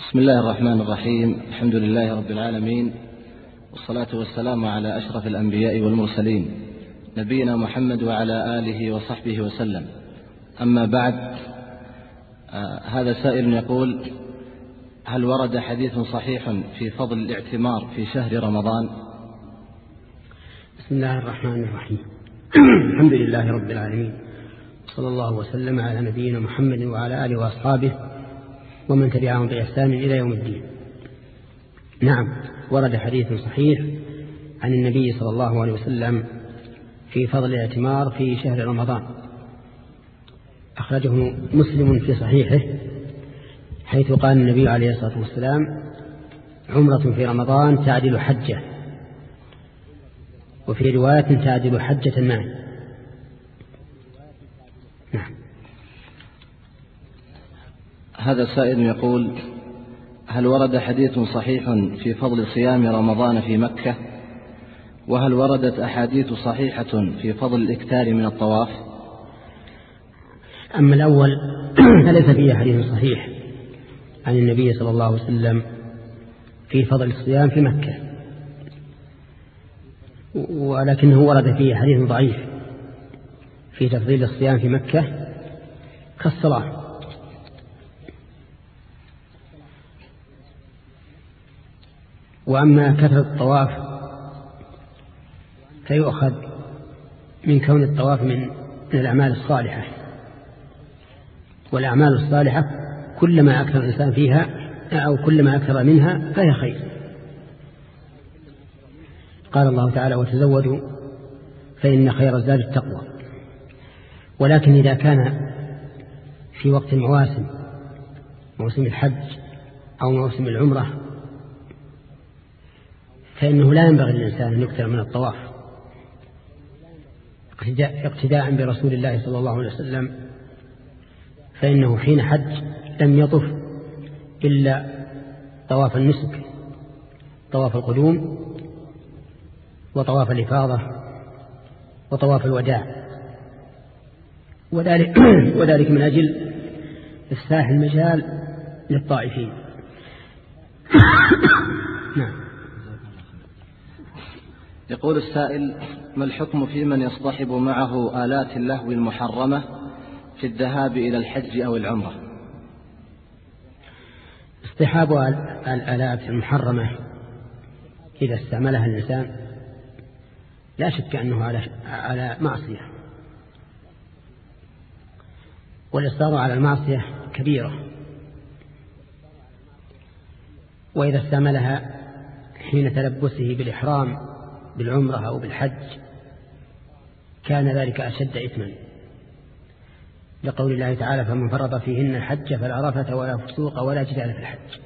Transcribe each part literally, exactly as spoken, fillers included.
بسم الله الرحمن الرحيم. الحمد لله رب العالمين، والصلاة والسلام على أشرف الأنبياء والمرسلين نبينا محمد وعلى آله وصحبه وسلم. أما بعد، آه هذا سائل يقول: هل ورد حديث صحيح في فضل الاعتمار في شهر رمضان؟ بسم الله الرحمن الرحيم. الحمد لله رب العالمين، صلى الله وسلم على نبينا محمد وعلى آله وأصحابه ومن تبعهم بإحسان إلى يوم الدين. نعم، ورد حديث صحيح عن النبي صلى الله عليه وسلم في فضل الاعتمار في شهر رمضان، أخرجه مسلم في صحيحه، حيث قال النبي عليه الصلاة والسلام: عمرة في رمضان تعدل حجة، وفي رواية تعدل حجة معي. نعم. هذا السائل يقول: هل ورد حديث صحيح في فضل صيام رمضان في مكة؟ وهل وردت أحاديث صحيحة في فضل الإكثار من الطواف؟ أما الأول فليس فيه حديث صحيح عن النبي صلى الله عليه وسلم في فضل الصيام في مكة، ولكنه ورد فيه حديث ضعيف في تفضيل الصيام في مكة كالصلاة. وأما كثرة الطواف فيؤخذ من كون الطواف من من الأعمال الصالحة، والأعمال الصالحة كلما أكثر الإنسان فيها أو كلما أكثر منها فهي خير. قال الله تعالى: وتزودوا فإن خير الزاد التقوى. ولكن إذا كان في وقت المواسم، موسم الحج أو موسم العمرة، فإنه لا ينبغي للإنسان أن يكثر من الطواف اقتداء برسول الله صلى الله عليه وسلم، فإنه حين حج لم يطف إلا طواف النسك، طواف القدوم، وطواف الإفاضة، وطواف الوداع، وذلك, وذلك من أجل إفساح المجال للطائفين. نعم. يقول السائل: ما الحكم في من يصطحب معه آلات اللهو المحرمة في الذهاب إلى الحج أو العمرة؟ اصطحاب الآلات المحرمة إذا استعملها الإنسان لا شك أنه على على معصية، والإصرار على المعصية كبيرة. وإذا استعملها حين تلبسه بالإحرام بالعمرة أو بالحج كان ذلك أشد إثما، لقول الله تعالى: فمن فرض فيهن الحج فلا رفث ولا فسوق ولا جدال في الحج.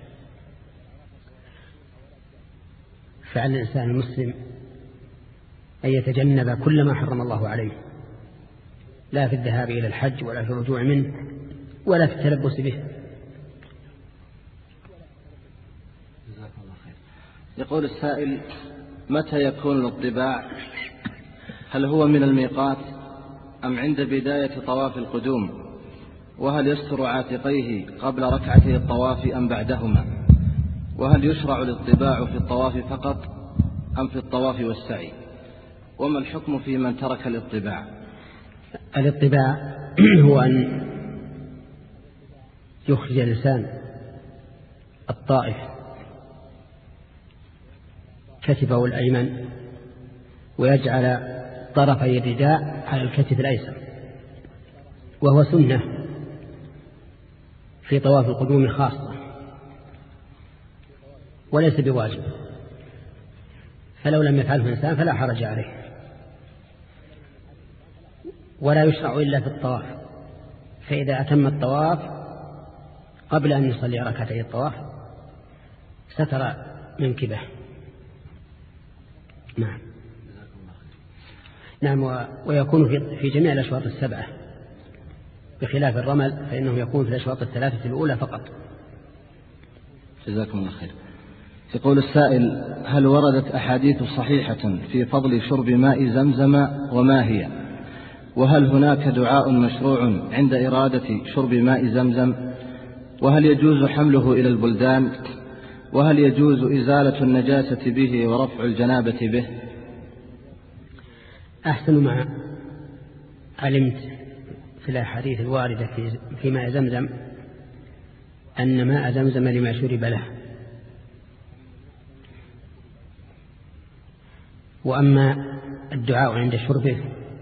فعلى الإنسان المسلم أن يتجنب كل ما حرم الله عليه، لا في الذهاب إلى الحج ولا في الرجوع منه ولا في التلبس به. يقول السائل: متى يكون الاطباع؟ هل هو من الميقات أم عند بداية طواف القدوم؟ وهل يستر عاتقيه قبل ركعتي الطواف أم بعدهما؟ وهل يشرع الاطباع في الطواف فقط أم في الطواف والسعي؟ وما الحكم في من ترك الاطباع؟ الاطباع هو أن يخرج الإنسان الطائف كتفه الأيمن ويجعل طرفي الرداء على الكتف الأيسر، وهو سنة في طواف القدوم خاصة وليس بواجب، فلو لم يفعله الإنسان فلا حرج عليه. ولا يشرع إلا في الطواف، فإذا أتم الطواف قبل أن يصلي ركعتي الطواف ستر منكبه. نعم. نعم. ويكون في جميع الأشواط السبعة، بخلاف الرمل فإنه يكون في الأشواط الثلاثة الأولى فقط. جزاكم الله خير. يقول السائل: هل وردت أحاديث صحيحة في فضل شرب ماء زمزم وما هي؟ وهل هناك دعاء مشروع عند إرادة شرب ماء زمزم؟ وهل يجوز حمله إلى البلدان؟ وهل يجوز إزالة النجاسة به ورفع الجنابة به؟ أحسن ما علمت في الأحاديث الواردة في ماء زمزم أن ماء زمزم لما شرب له. وأما الدعاء عند شربه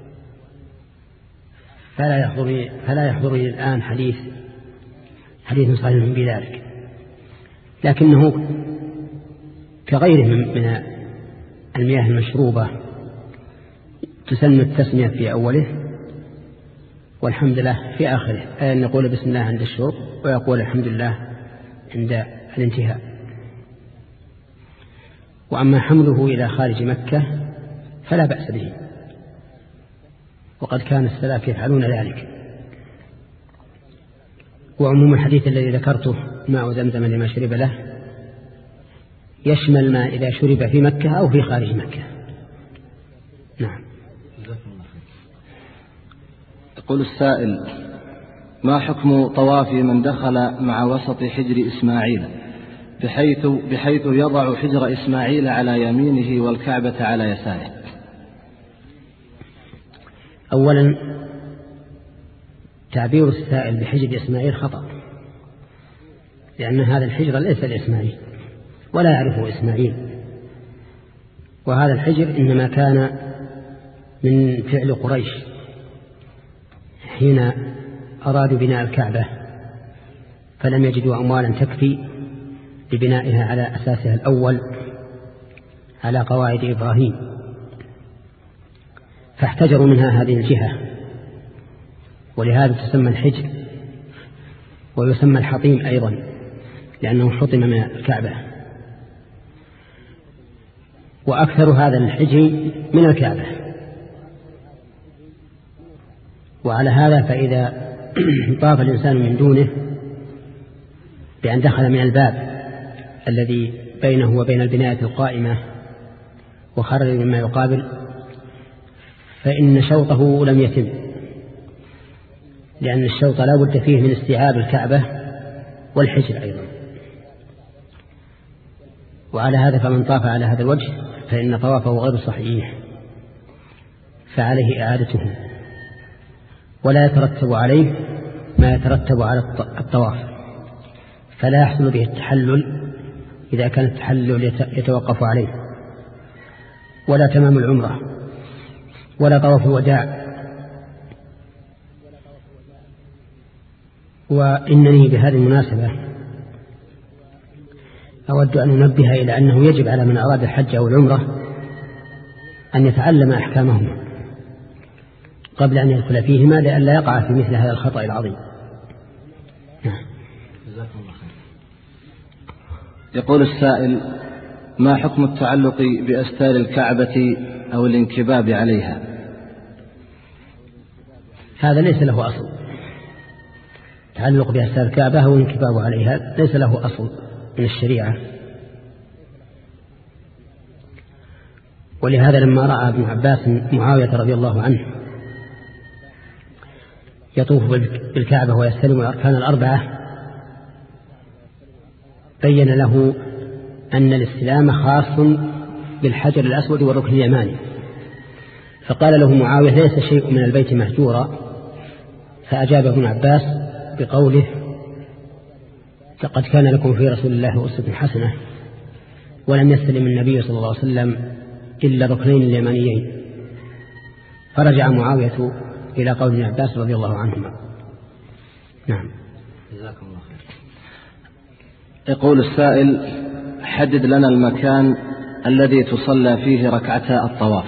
فلا يحضرني فلا يحضرني الآن حديث حديث صحيح بذلك، لكنه كغيره من المياه المشروبة تسن التسمية في أوله والحمد لله في آخره، أن يقول بسم الله عند الشرب ويقول الحمد لله عند الانتهاء. وأما حمله إلى خارج مكة فلا بأس به، وقد كان السلف يفعلون ذلك. وعموم الحديث الذي ذكرته ماء زمزم لما شرب له يشمل ما إذا شرب في مكة أو في خارج مكة. نعم. يقول السائل: ما حكم طواف من دخل مع وسط حجر إسماعيل بحيث, بحيث يضع حجر إسماعيل على يمينه والكعبة على يساره؟ أولا تعبير السائل بحجر إسماعيل خطأ، لأن هذا الحجر ليس لإسماعيل ولا يعرفه إسماعيل، وهذا الحجر إنما كان من فعل قريش حين أرادوا بناء الكعبة فلم يجدوا أموالا تكفي لبنائها على أساسها الأول على قواعد إبراهيم، فاحتجروا منها هذه الجهة، ولهذا تسمى الحجر، ويسمى الحطيم أيضا لأنه حطم من الكعبة. وأكثر هذا الحجر من الكعبة، وعلى هذا فإذا طاف الإنسان من دونه بأن دخل من الباب الذي بينه وبين البناية القائمة وخرج مما يقابل فإن شوطه لم يتم، لأن الشوط لا بد فيه من استيعاب الكعبة والحجر أيضا. وعلى هذا فمن طاف على هذا الوجه فإن طوافه غير صحيح، فعليه إعادته، ولا يترتب عليه ما يترتب على الطواف، فلا يحصل به التحلل إذا كان التحلل يتوقف عليه، ولا تمام العمرة، ولا طواف الوداع. وإنني بهذه المناسبة أود أن أنبه إلى أنه يجب على من أراد الحج أو العمرة أن يتعلم أحكامهما قبل أن يدخل فيهما لئلا يقع في مثل هذا الخطأ العظيم. نعم. يقول السائل: ما حكم التعلق بأستار الكعبة أو الانكباب عليها؟ هذا ليس له أصل، تعلق بأستار الكعبة أو الانكباب عليها ليس له أصل من الشريعة. ولهذا لما رأى ابن عباس معاوية رضي الله عنه يطوف بالكعبة ويستلم الأركان الأربعة بين له أن الاستلام خاص بالحجر الأسود والركن اليماني، فقال له معاوية: ليس شيء من البيت مهجورا. فأجاب ابن عباس بقوله: لقد كان لكم في رسول الله أسوة حسنة، ولم يستلم النبي صلى الله عليه وسلم إلا الركنين اليمانيين. فرجع معاوية إلى قول ابن عباس رضي الله عنهما. نعم. جزاكم الله خير. يقول السائل: حدد لنا المكان الذي تصلى فيه ركعتا الطواف.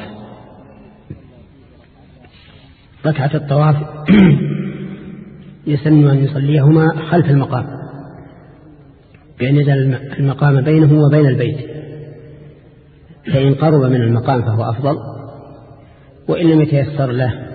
ركعة الطواف يسن أن يصليهما خلف المقام، بأن يجعل المقام بينه وبين البيت، فإن قرب من المقام فهو أفضل، وإن لم يتيسر له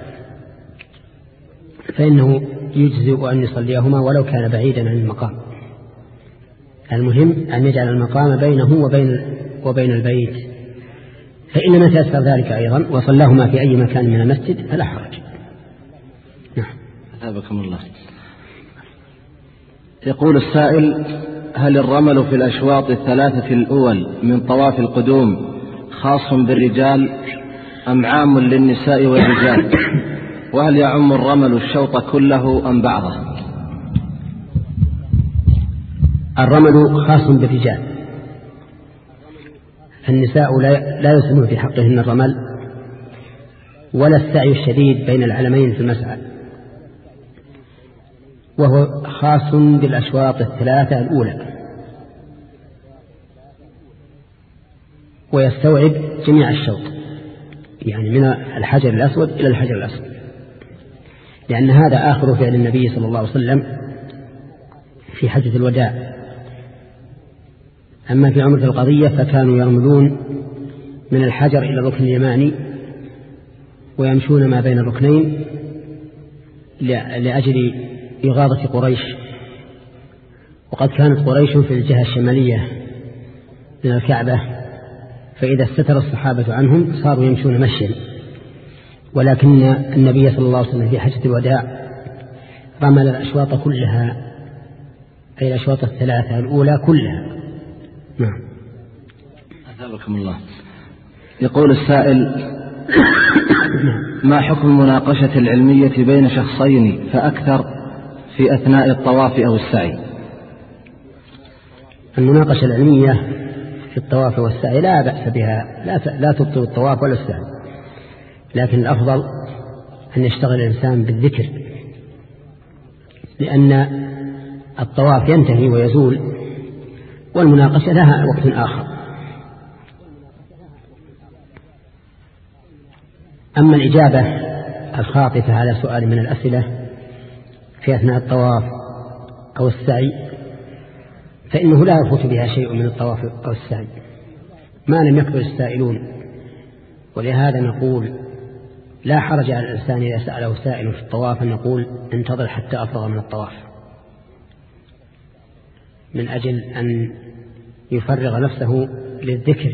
فإنه يجزئ أن يصليهما ولو كان بعيدا عن المقام. المهم أن يجعل المقام بينه وبين, وبين البيت، فإن لم يتيسر ذلك أيضا وصلاهما في أي مكان من المسجد فلا حرج. نعم. أثابكم الله. يقول السائل: هل الرمل في الأشواط الثلاثة الأول من طواف القدوم خاص بالرجال أم عام للنساء والرجال؟ وهل يعم الرمل الشوط كله أم بعضه؟ الرمل خاص بالرجال، النساء لا يسمى في حقهن الرمل ولا السعي الشديد بين العلمين في المسعى، وهو خاص بالأشواط الثلاثة الأولى، ويستوعب جميع الشوط، يعني من الحجر الأسود إلى الحجر الأسود، لأن هذا آخر فعل النبي صلى الله عليه وسلم في حجة الوداع. أما في عمرة القضية فكانوا يرملون من الحجر إلى الركن اليماني ويمشون ما بين الركنين لأجل إغاظة قريش، وقد كانت قريش في الجهة الشمالية من الكعبة، فإذا استتر الصحابة عنهم صاروا يمشون مشيا، ولكن النبي صلى الله عليه وسلم في حجة الوداع رمل الأشواط كلها، أي الأشواط الثلاثة الأولى كلها. نعم. أثابكم الله. يقول السائل: ما حكم المناقشة العلمية بين شخصين فأكثر في أثناء الطواف أو السعي؟ المناقشة العلمية في الطواف والسعي لا بأس بها، لا لا تبطل الطواف ولا السعي، لكن الأفضل أن يشتغل الإنسان بالذكر، لأن الطواف ينتهي ويزول، والمناقشة لها وقت آخر. أما الإجابة الخاطفة على سؤال من الأسئلة في أثناء الطواف أو السعي فإنه لا يفوت بها شيء من الطواف أو السعي ما لم يكثر السائلون، ولهذا نقول لا حرج على الإنسان إذا سأله سائل في الطواف أن نقول انتظر حتى أفرغ من الطواف، من أجل أن يفرغ نفسه للذكر.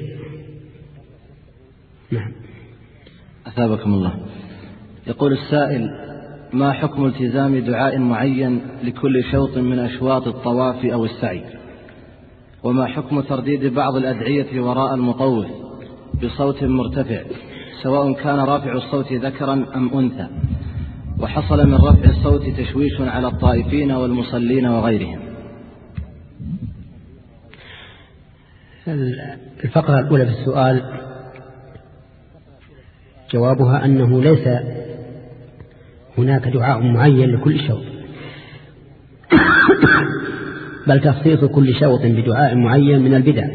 نعم. أثابكم الله. يقول السائل: ما حكم التزام دعاء معين لكل شوط من أشواط الطواف أو السعي؟ وما حكم ترديد بعض الأدعية وراء المطوف بصوت مرتفع سواء كان رافع الصوت ذكرا أم أنثى، وحصل من رفع الصوت تشويش على الطائفين والمصلين وغيرهم؟ الفقرة الأولى في السؤال جوابها أنه ليس هناك دعاء معين لكل شوط، بل تخصيص كل شوط بدعاء معين من البدع،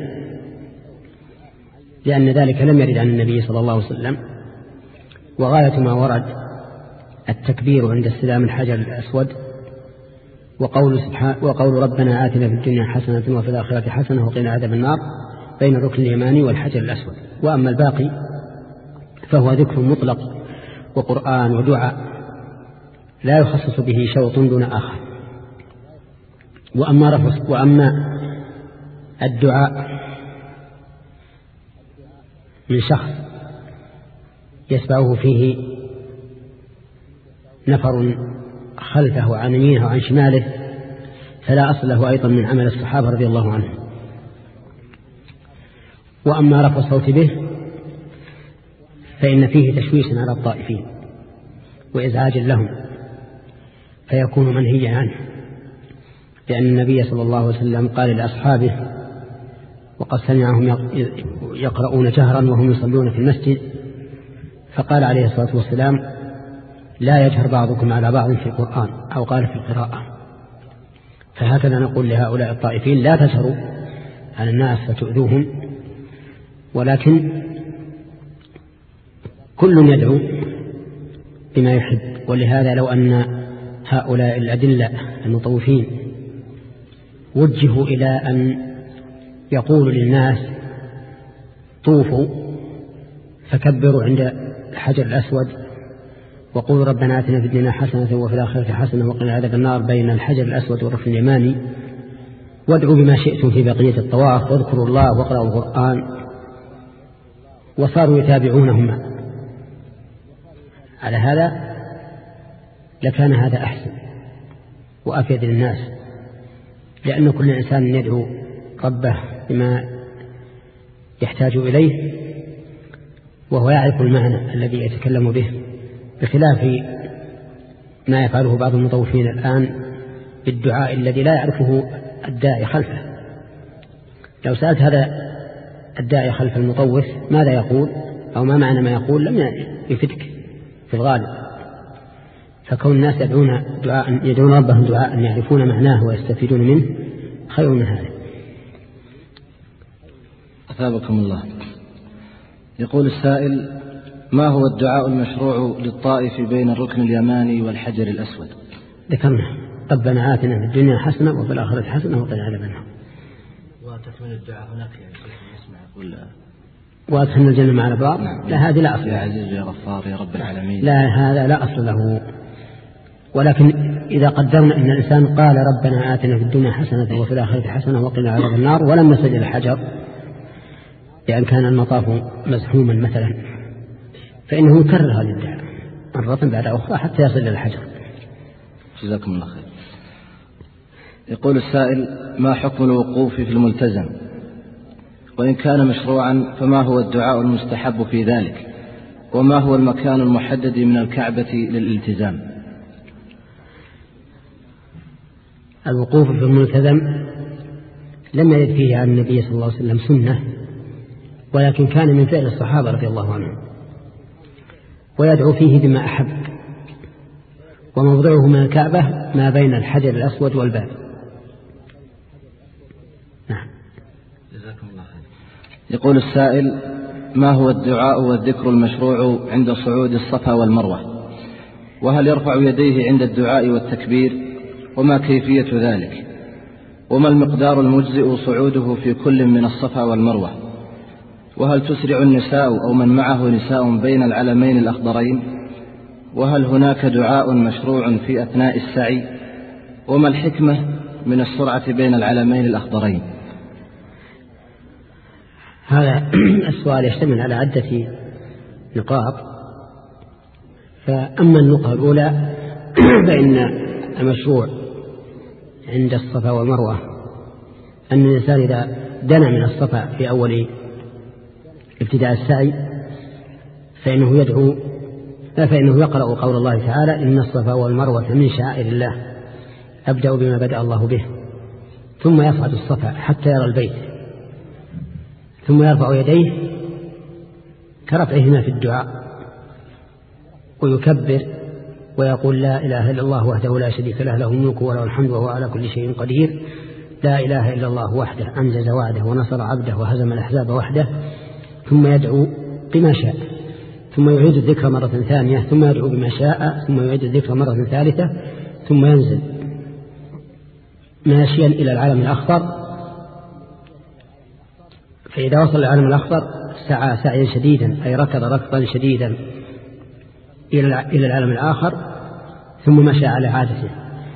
لأن ذلك لم يرد عن النبي صلى الله عليه وسلم، وغاية ما ورد التكبير عند استلام الحجر الأسود وقول, وقول ربنا آتنا في الدنيا حسنة وفي الآخرة حسنة وقنا عذاب النار بين الركن اليماني والحجر الأسود. وأما الباقي فهو ذكر مطلق وقرآن ودعاء لا يخصص به شوط دون آخر. وأما, رفض وأما الدعاء من شخص يسبعه فيه نفر خلفه عن يمينه وعن شماله فلا أصل له أيضا من عمل الصحابة رضي الله عنهم. وأما رفع الصوت به فإن فيه تشويش على الطائفين وإزعاج لهم فيكون منهيا عنه، لأن النبي صلى الله عليه وسلم قال لأصحابه وقد سمعهم يقرؤون جهرا وهم يصلون في المسجد، فقال عليه الصلاة والسلام: لا يجهر بعضكم على بعض في القرآن، أو قال في القراءة. فهكذا نقول لهؤلاء الطائفين: لا تجهروا على الناس فتؤذوهم، ولكن كل يدعو بما يحب. ولهذا لو أن هؤلاء الأدلة المطوفين وجهوا إلى أن يقولوا للناس طوفوا فكبروا عند الحجر الأسود وقولوا ربنا آتنا في الدنيا حسنة وفي الآخرة حسنة وقنا عذاب النار بين الحجر الأسود والركن اليماني، وادعوا بما شئتم في بقية الطواف واذكروا الله واقرأوا القرآن، وصاروا يتابعونهما على هذا، لكان هذا أحسن وأفيد للناس. لأن كل إنسان يدعو ربه بما يحتاج إليه وهو يعرف المعنى الذي يتكلم به، بخلاف ما يفعله بعض المطوفين الآن بالدعاء الذي لا يعرفه الداعي خلفه. لو سألت هذا الداعي خلف المطوف ماذا يقول أو ما معنى ما يقول لم يفتك في الغالب. فكون الناس يدعون, دعاء يدعون ربهم دعاء يعرفون معناه ويستفيدون منه خير من هذا. أثابكم الله. يقول السائل: ما هو الدعاء المشروع للطائف بين الركن اليماني والحجر الأسود؟ ذكرنا: ربنا آتنا في الدنيا حسنة وفي الآخرة حسنة وقنا عذاب النار. وتكمل الدعاء هناك يعني نسمع يقول وادخلنا الجنة مع الأبرار. نعم. لا، هذه لا أصل. يا عزيز يا غفار يا رب العالمين. لا، هذا لا أصل له. ولكن إذا قدرنا أن الإنسان قال ربنا آتنا في الدنيا حسنة وفي الآخرة حسنة وقنا عذاب النار ولم يصل إلى الحجر لأن كان المطاف مزحوما مثلا، فإنه يكرر هذه الدعاء مرة بعد أخرى حتى يصل إلى الحجر. جزاكم الله خير. يقول السائل: ما حكم الوقوف في الملتزم؟ وإن كان مشروعا فما هو الدعاء المستحب في ذلك؟ وما هو المكان المحدد من الكعبة للالتزام؟ الوقوف في الملتزم لم يرد فيه عن النبي صلى الله عليه وسلم سنة، ولكن كان من فعل الصحابة رضي الله عنهم، ويدعو فيه بما أحب، وموضعه من الكعبة ما بين الحجر الأسود والباب. نعم. جزاكم الله خير. يقول السائل: ما هو الدعاء والذكر المشروع عند صعود الصفا والمروة؟ وهل يرفع يديه عند الدعاء والتكبير؟ وما كيفية ذلك؟ وما المقدار المجزئ صعوده في كل من الصفا والمروة؟ وهل تسرع النساء أو من معه نساء بين العلمين الأخضرين؟ وهل هناك دعاء مشروع في أثناء السعي؟ وما الحكمة من السرعة بين العلمين الأخضرين؟ هذا السؤال يشتمل على عدة نقاط. فأما النقطة الأولى فإن المشروع عند الصفا والمروة أن الإنسان إذا دنا من الصفا في أول ابتداء السعي فإنه يدعو فإنه يقرأ قول الله تعالى: إن الصفا والمروة من شعائر الله أبدأ بما بدأ الله به، ثم يصعد الصفا حتى يرى البيت، ثم يرفع يديه كرفعهما في الدعاء ويكبر ويقول: لا إله إلا الله وحده لا شريك له، له الملك وله الحمد وهو على كل شيء قدير، لا إله إلا الله وحده أنجز وعده ونصر عبده وهزم الأحزاب وحده. ثم يدعو بما شاء، ثم يعيد الذكر مرة ثانية، ثم يدعو بما شاء، ثم يعيد الذكر مرة ثالثة، ثم ينزل ماشيا إلى العلم الأخضر. فإذا وصل العلم الأخضر سعى سعيا شديدا، أي ركض ركضا شديدا إلى العلم الآخر، ثم مشى على عادته.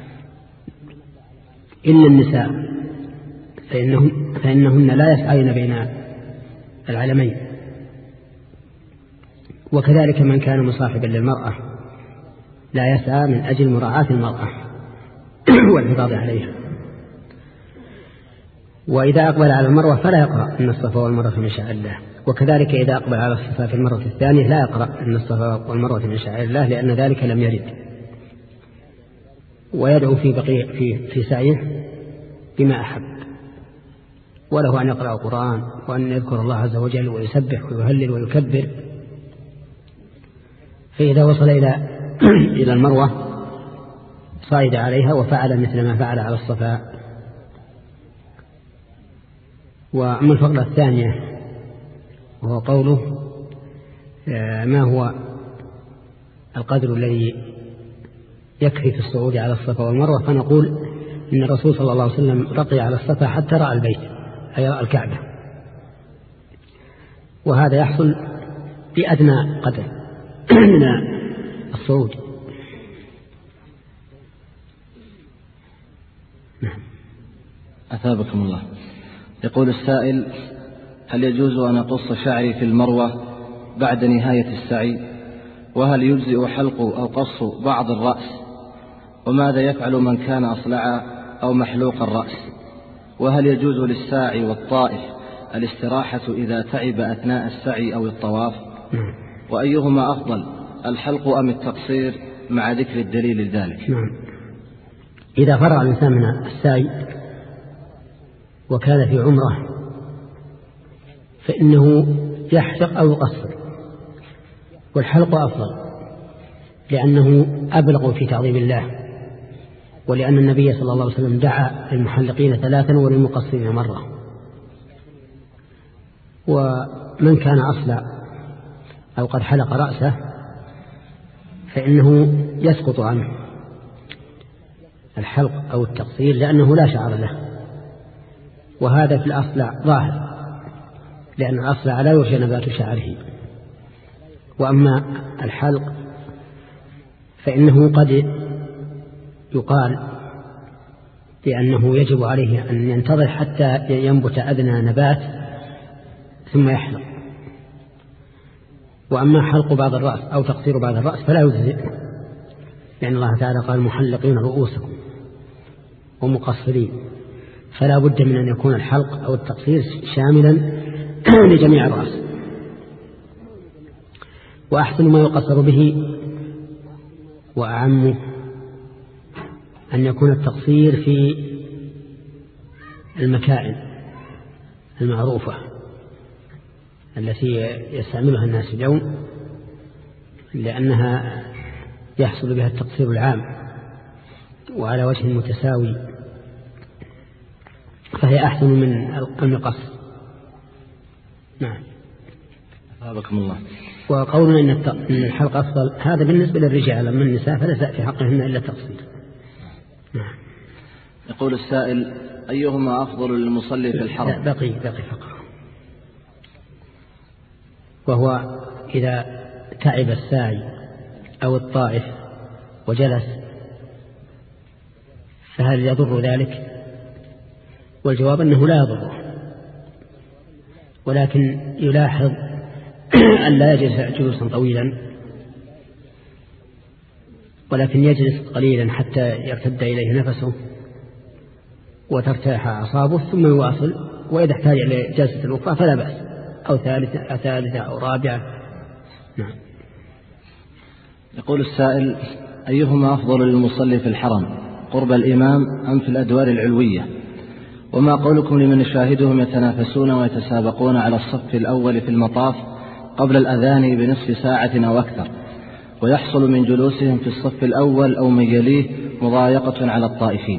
إلا النساء فإنهن, فإنهن لا يسعين بين العلمين، وكذلك من كان مصاحبا للمرأة لا يسعى من أجل مراعاة المرأة والحفاظ عليها. وإذا أقبل على المروة فلا يقرأ إن الصفا والمروة من شعائر الله، وكذلك إذا أقبل على الصفا في المرة الثانية لا يقرأ إن الصفا والمروة من شعائر الله، لأن ذلك لم يرد. ويدعو في بقية في في سعيه بما أحب، وله أن يقرأ القرآن وأن يذكر الله عز وجل ويسبح ويهلل ويكبر. فإذا وصل إلى إلى المروة صعد عليها وفعل مثل ما فعل على الصفا. وأما الفقرة الثانية وهو قوله: ما هو القدر الذي يكفي في الصعود على الصفا والمروة؟ فنقول إن الرسول صلى الله عليه وسلم رقي على الصفا حتى رأى البيت، أي رأى الكعبة، وهذا يحصل بأدنى قدر من الصعود. نعم. أثابكم الله. يقول السائل: هل يجوز أن أقص شعري في المروة بعد نهاية السعي؟ وهل يجزئ حلق أو قص بعض الرأس؟ وماذا يفعل من كان أصلع أو محلوق الرأس؟ وهل يجوز للساعي والطائف الاستراحة إذا تعب أثناء السعي أو الطواف؟ نعم. وأيهما أفضل، الحلق أم التقصير، مع ذكر الدليل لذلك؟ نعم. إذا فرغ الإنسان من السعي وكان في عمره فإنه يحلق أو يقصر، والحلق أفضل لأنه أبلغ في تعظيم الله، ولأن النبي صلى الله عليه وسلم دعا للمحلقين ثلاثا وللمقصرين مرة. ومن كان أصلع أو قد حلق رأسه فإنه يسقط عنه الحلق أو التقصير لأنه لا شعر له، وهذا في الأصلع ظاهر لأن الأصلع لا يرجى نبات شعره. وأما الحلق فإنه قد يقال بأنه يجب عليه أن ينتظر حتى ينبت أدنى نبات ثم يحلق. وأما حلق بعض الرأس أو تقصير بعض الرأس فلا يجزئ، لأن الله تعالى قال محلقين رؤوسكم ومقصرين، فلا بد من أن يكون الحلق أو التقصير شاملا لجميع الرأس. وأحسن ما يقصر به وأعمه أن يكون التقصير في المكائن المعروفة التي يستعملها الناس اليوم، لأنها يحصل بها التقصير العام وعلى وجه متساوي، فهي أحسن من المقص. نعم. أثابكم الله. وقولنا إن الحلق أفضل هذا بالنسبة للرجال، أما النساء فليس في حقهن إلا التقصير. نعم. يقول السائل: أيهما أفضل للمصلي في الحرم؟ بقي بقي فقط. وهو إذا تعب الساعي أو الطائف وجلس فهل يضر ذلك؟ والجواب أنه لا يضره، ولكن يلاحظ أن لا يجلس جلوسا طويلا، ولكن يجلس قليلا حتى يرتد إليه نفسه وترتاح أعصابه ثم يواصل، وإذا احتاج إلى جلسة أخرى فلا بأس، أو ثالثة, ثالثة أو رابعة. نعم. يقول السائل: أيهما أفضل للمصلي في الحرم، قرب الإمام أم في الأدوار العلوية؟ وما قولكم لمن يشاهدهم يتنافسون ويتسابقون على الصف الأول في المطاف قبل الأذان بنصف ساعة أو أكثر، ويحصل من جلوسهم في الصف الأول أو من يليه مضايقة على الطائفين؟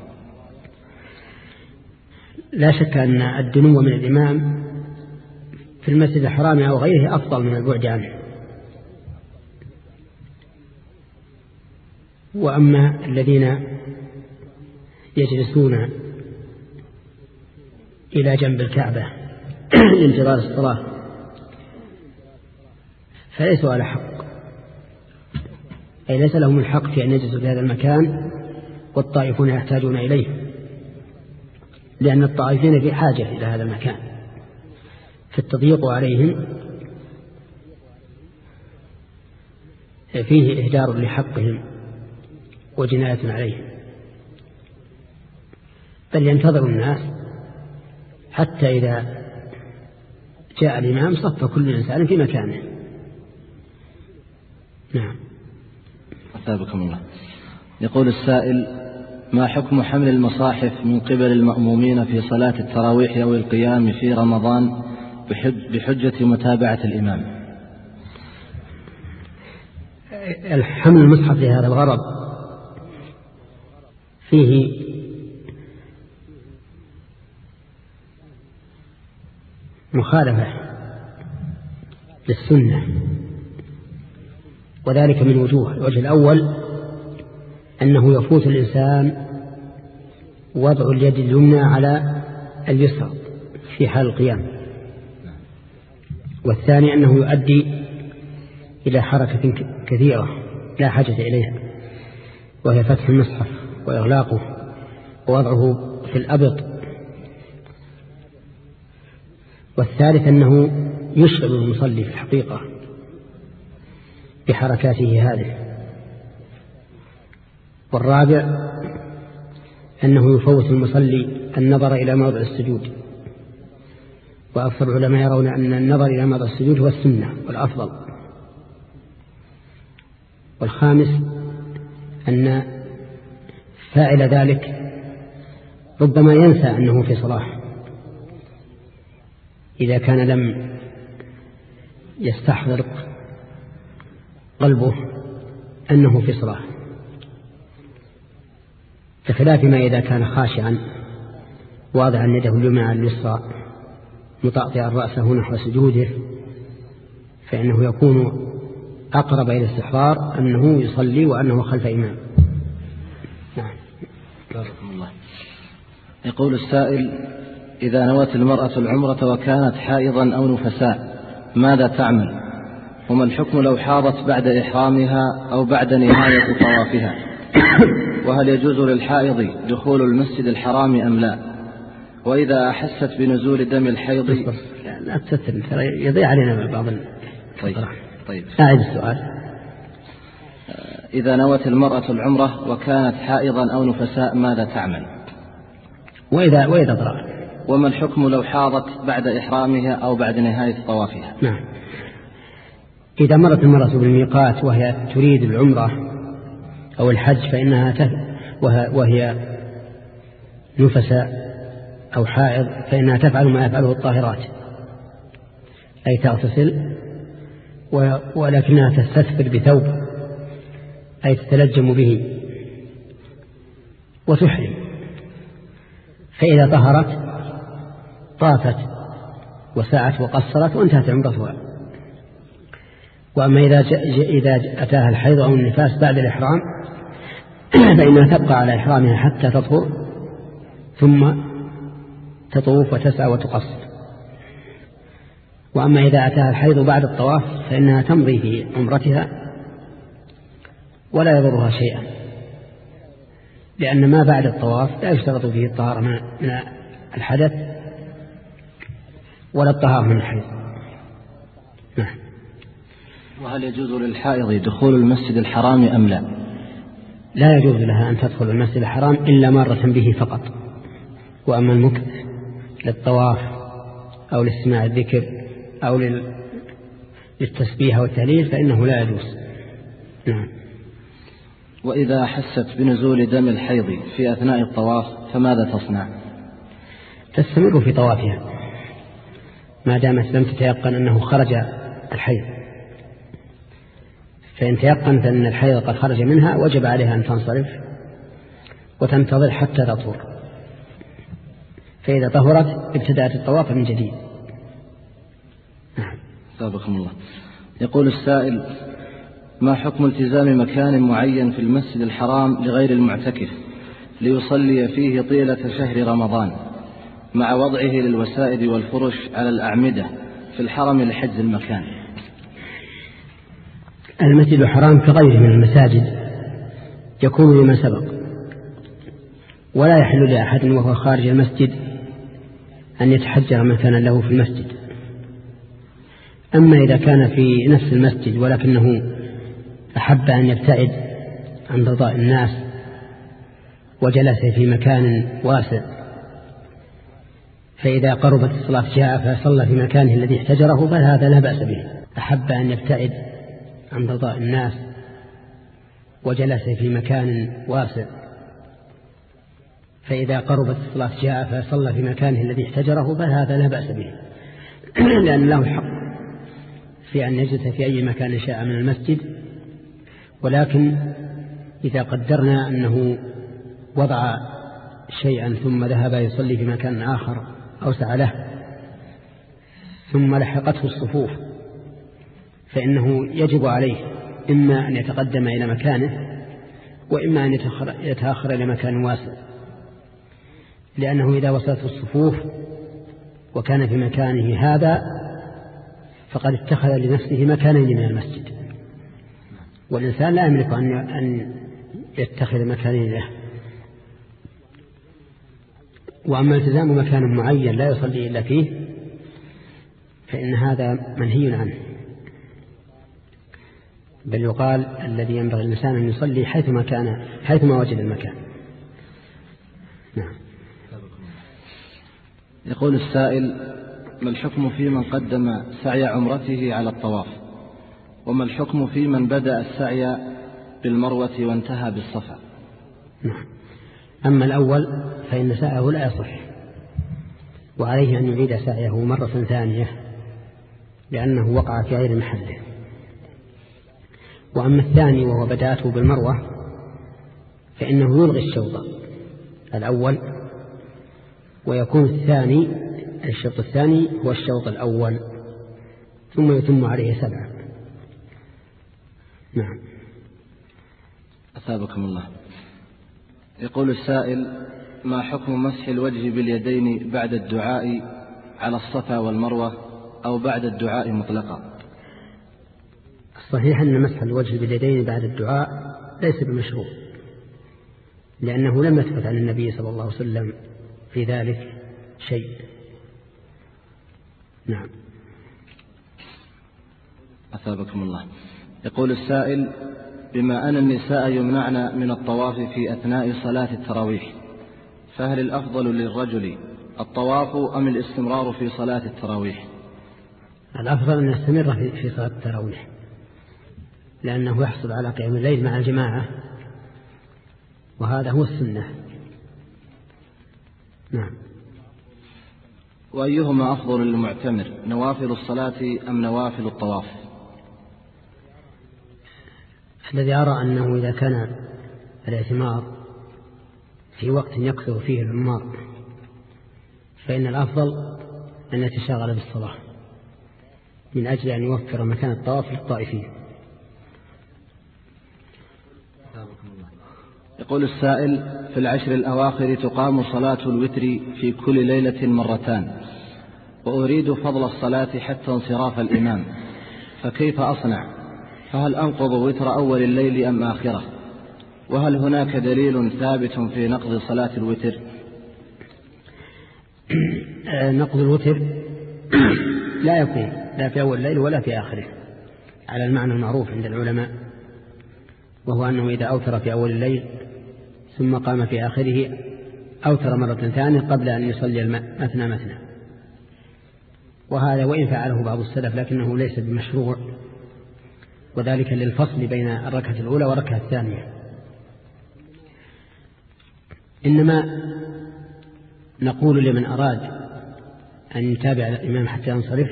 لا شك أن الدنو من الإمام في المسجد الحرام أو غيره أفضل من البعد عنه. وأما الذين يجلسون إلى جنب الكعبة لانتظار الصلاة فليسوا على حق، أي ليس لهم الحق في أن يجلسوا في هذا المكان والطائفون يحتاجون إليه، لأن الطائفين في حاجة إلى هذا المكان، فالتضييق عليهم فيه إهدار لحقهم وجناية عليهم، بل ينتظر الناس حتى إذا جاء الإمام صف كل إنسان في مكانه. نعم. أثابكم الله. يقول السائل: ما حكم حمل المصاحف من قبل المأمومين في صلاة التراويح أو القيام في رمضان بحجة متابعة الإمام؟ الحمل المصحف لهذا الغرض فيه مخالفة للسنة، وذلك من وجوه. الوجه الأول أنه يفوت الإنسان وضع اليد اليمنى على اليسرى في حال القيام، والثاني أنه يؤدي إلى حركة كثيرة لا حاجة إليها، وهي فتح المصحف وإغلاقه ووضعه في الأبط، والثالث أنه يشغل المصلي في الحقيقة بحركاته هذه، والرابع أنه يفوت المصلي النظر إلى موضع السجود، وأكثر العلماء يرون أن النظر إلى موضع السجود هو السنة والأفضل. والخامس أن فاعل ذلك ربما ينسى أنه في صلاة إذا كان لم يستحضر قلبه أنه في صلاة، بخلاف ما إذا كان خاشعا واضعا يده اليمنى على اليسرى مطأطئا رأسه نحو سجوده، فإنه يكون أقرب إلى الاستحضار أنه يصلي وأنه خلف إمام. نعم. باركم الله. يقول السائل: إذا نوت المرأة العمرة وكانت حائضا أو نفساء ماذا تعمل؟ وما الحكم لو حاضت بعد إحرامها أو بعد نهاية طوافها؟ وهل يجوز للحائض دخول المسجد الحرام أم لا؟ وإذا أحست بنزول دم الحيض لا تستثن يضيع علينا بعض. طيب. طيب. أعيد السؤال. إذا نوت المرأة العمرة وكانت حائضا أو نفساء ماذا تعمل؟ وإذا وإذا ضرر. وما الحكم لو حاضت بعد إحرامها أو بعد نهاية طوافها؟ نعم. إذا مرت المرأة بالميقات وهي تريد العمرة أو الحج فإنها تف... وهي نفساء أو حائض فإنها تفعل ما يفعله الطاهرات، أي تغتسل ولكنها تستثفر بثوب، أي تتلجم به وتحرم. فإذا طهرت طافت وسعت وقصرت وانتهت عمرتها. وأما إذا, إذا أتاها الحيض أو النفاس بعد الإحرام فإنها تبقى على إحرامها حتى تطهر ثم تطوف وتسعى وتقصر. وأما إذا أتاها الحيض بعد الطواف فإنها تمضي في عمرتها ولا يضرها شيئا، لأن ما بعد الطواف لا يشترط فيه الطهارة من الحدث ولا الطهارة من الحيض. نعم. وهل يجوز للحائض دخول المسجد الحرام أم لا؟ لا يجوز لها أن تدخل المسجد الحرام إلا مرة به فقط. وأما المكث للطواف أو لاستماع الذكر أو للتسبيح والتهليل فإنه لا يجوز. نعم. وإذا حست بنزول دم الحيض في أثناء الطواف فماذا تصنع؟ تستمر في طوافها ما دامت لم تتيقن أنه خرج الحيض، فإن تيقنت أن الحيض قد خرج منها وجب عليها أن تنصرف وتنتظر حتى تطهر، فإذا طهرت ابتدأت الطواف من جديد. نعم. سابقكم الله. يقول السائل: ما حكم التزام مكان معين في المسجد الحرام لغير المعتكف ليصلي فيه طيلة شهر رمضان مع وضعه للوسائد والفرش على الأعمدة في الحرم لحجز المكان؟ المسجد الحرام كغيره من المساجد يكون لما سبق، ولا يحل لأحد وهو خارج المسجد أن يتحجر مكانا له في المسجد. أما إذا كان في نفس المسجد ولكنه أحب أن يبتعد عن ضوضاء الناس وجلس في مكان واسع، فإذا قربت الصلاة جاء فصلى في مكانه الذي احتجره فهذا لا بأس به. أحب أن يبتعد عن ضوضاء الناس وجلس في مكان واسع، فإذا قربت الصلاة جاء فصلى في مكانه الذي احتجره فهذا لا بأس به، لأن له الحق في أن يجلس في أي مكان شاء من المسجد. ولكن إذا قدرنا أنه وضع شيئا ثم ذهب يصلي في مكان آخر أوسع له ثم لحقته الصفوف فإنه يجب عليه إما أن يتقدم إلى مكانه وإما أن يتأخر إلى مكان واسع، لأنه إذا وصلته الصفوف وكان في مكانه هذا فقد اتخذ لنفسه مكانين من المسجد، والإنسان لا يملك أن يتخذ مكانين له. وأما التزام مكان معين لا يصلي إلا فيه فإن هذا منهي عنه، بل يقال الذي ينبغي الإنسان أن يصلي حيثما كان حيثما وجد المكان. نعم. يقول السائل: ما الحكم في من قدم سعي عمرته على الطواف؟ وما الحكم في من بدأ السعي بالمروة وانتهى بالصفا؟ نعم. أما الأول فإن سعيه لا يصح، وعليه أن يعيد سعيه مرة ثانية لأنه وقع في غير محله. وأما الثاني وهو بدأته بالمروة فإنه يلغي الشوط الأول ويكون الثاني الشوط الثاني هو الشوط الأول ثم يتم عليه سبعة. نعم. أثابكم الله. يقول السائل: ما حكم مسح الوجه باليدين بعد الدعاء على الصفا والمروة أو بعد الدعاء مطلقا؟ الصحيح أن مسح الوجه باليدين بعد الدعاء ليس بمشروع، لأنه لم يثبت عن النبي صلى الله عليه وسلم في ذلك شيء. نعم. أثابكم الله. يقول السائل: بما أن النساء يمنعن من الطواف في أثناء صلاة التراويح، فهل الأفضل للرجل الطواف أم الاستمرار في صلاة التراويح؟ الأفضل أن يستمر في صلاة التراويح، لأنه يحصل على قيام الليل مع الجماعة، وهذا هو السنة. نعم. وأيهما أفضل للمعتمر، نوافل الصلاة أم نوافل الطواف؟ الذي أرى أنه إذا كان الاعتمار في وقت يكثر فيه العمار فإن الأفضل أن يتشاغل بالصلاة من أجل أن يوفر مكان الطواف للطائفين. يقول السائل: في العشر الأواخر تقام صلاة الوتر في كل ليلة مرتان، وأريد فضل الصلاة حتى انصراف الإمام، فكيف أصنع؟ فهل أنقض وتر أول الليل أم آخره؟ وهل هناك دليل ثابت في نقض صلاة الوتر؟ نقض الوتر لا يكون لا في أول الليل ولا في آخره على المعنى المعروف عند العلماء، وهو أنه إذا أوتر في أول الليل ثم قام في آخره أوتر مرة ثانية قبل أن يصلي المثنى مثنى. وهذا وإن فعله بعض السلف لكنه ليس بمشروع، وذلك للفصل بين الركعة الأولى والركعة الثانية. إنما نقول لمن أراد أن يتابع الإمام حتى ينصرف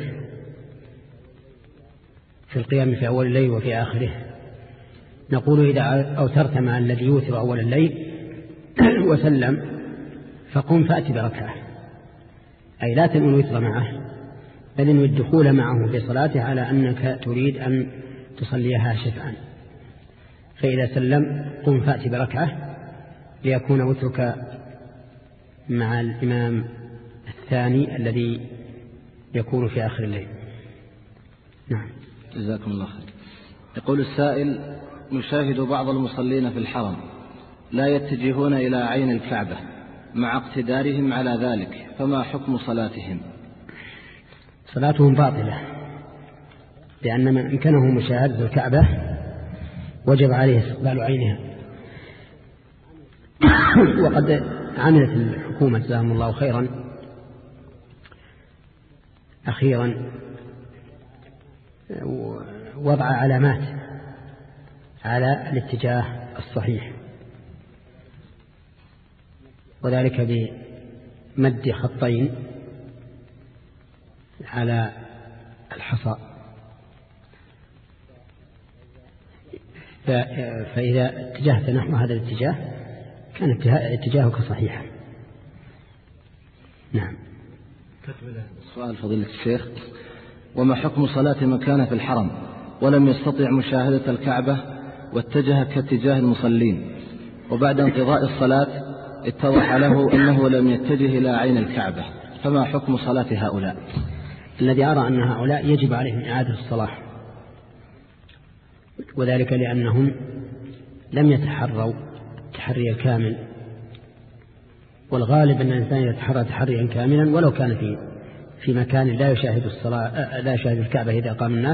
في القيام في أول الليل وفي آخره، نقول إذا أوترت مع الذي يوتر أول الليل وسلم فقم فأتي بركعة، أي لا تنوي الوتر معه بل انوي الدخول معه في صلاته على أنك تريد أن تصليها شفعا. فإذا سلم قم فأتي بركعة ليكون وترك مع الإمام الثاني الذي يكون في آخر الليل. نعم. جزاكم الله خير. يقول السائل: نشاهد بعض المصلين في الحرم لا يتجهون إلى عين الكعبة مع اقتدارهم على ذلك، فما حكم صلاتهم؟ صلاتهم باطلة، لأن من أمكنه مشاهدة الكعبة وجب عليه استقبال عينها. وقد عملت الحكومة جزاهم الله خيرا أخيرا وضع علامات على الاتجاه الصحيح، وذلك بمد خطين على الحصى، فإذا اتجهت نحو هذا الاتجاه كان اتجاهك صحيحا. نعم. سؤال فضيلة الشيخ: وما حكم صلاة من كان في الحرم ولم يستطع مشاهدة الكعبة واتجه كاتجاه المصلين، وبعد انقضاء الصلاة اتضح له أنه لم يتجه إلى عين الكعبة، فما حكم صلاة هؤلاء؟ الذي أرى أن هؤلاء يجب عليهم إعادة الصلاة، وذلك لأنهم لم يتحروا التحري الكامل، والغالب أن الإنسان يتحرى تحريا كاملا ولو كان في في مكان لا يشاهد الصلاة لا يشاهد الكعبة إذا قام الناس،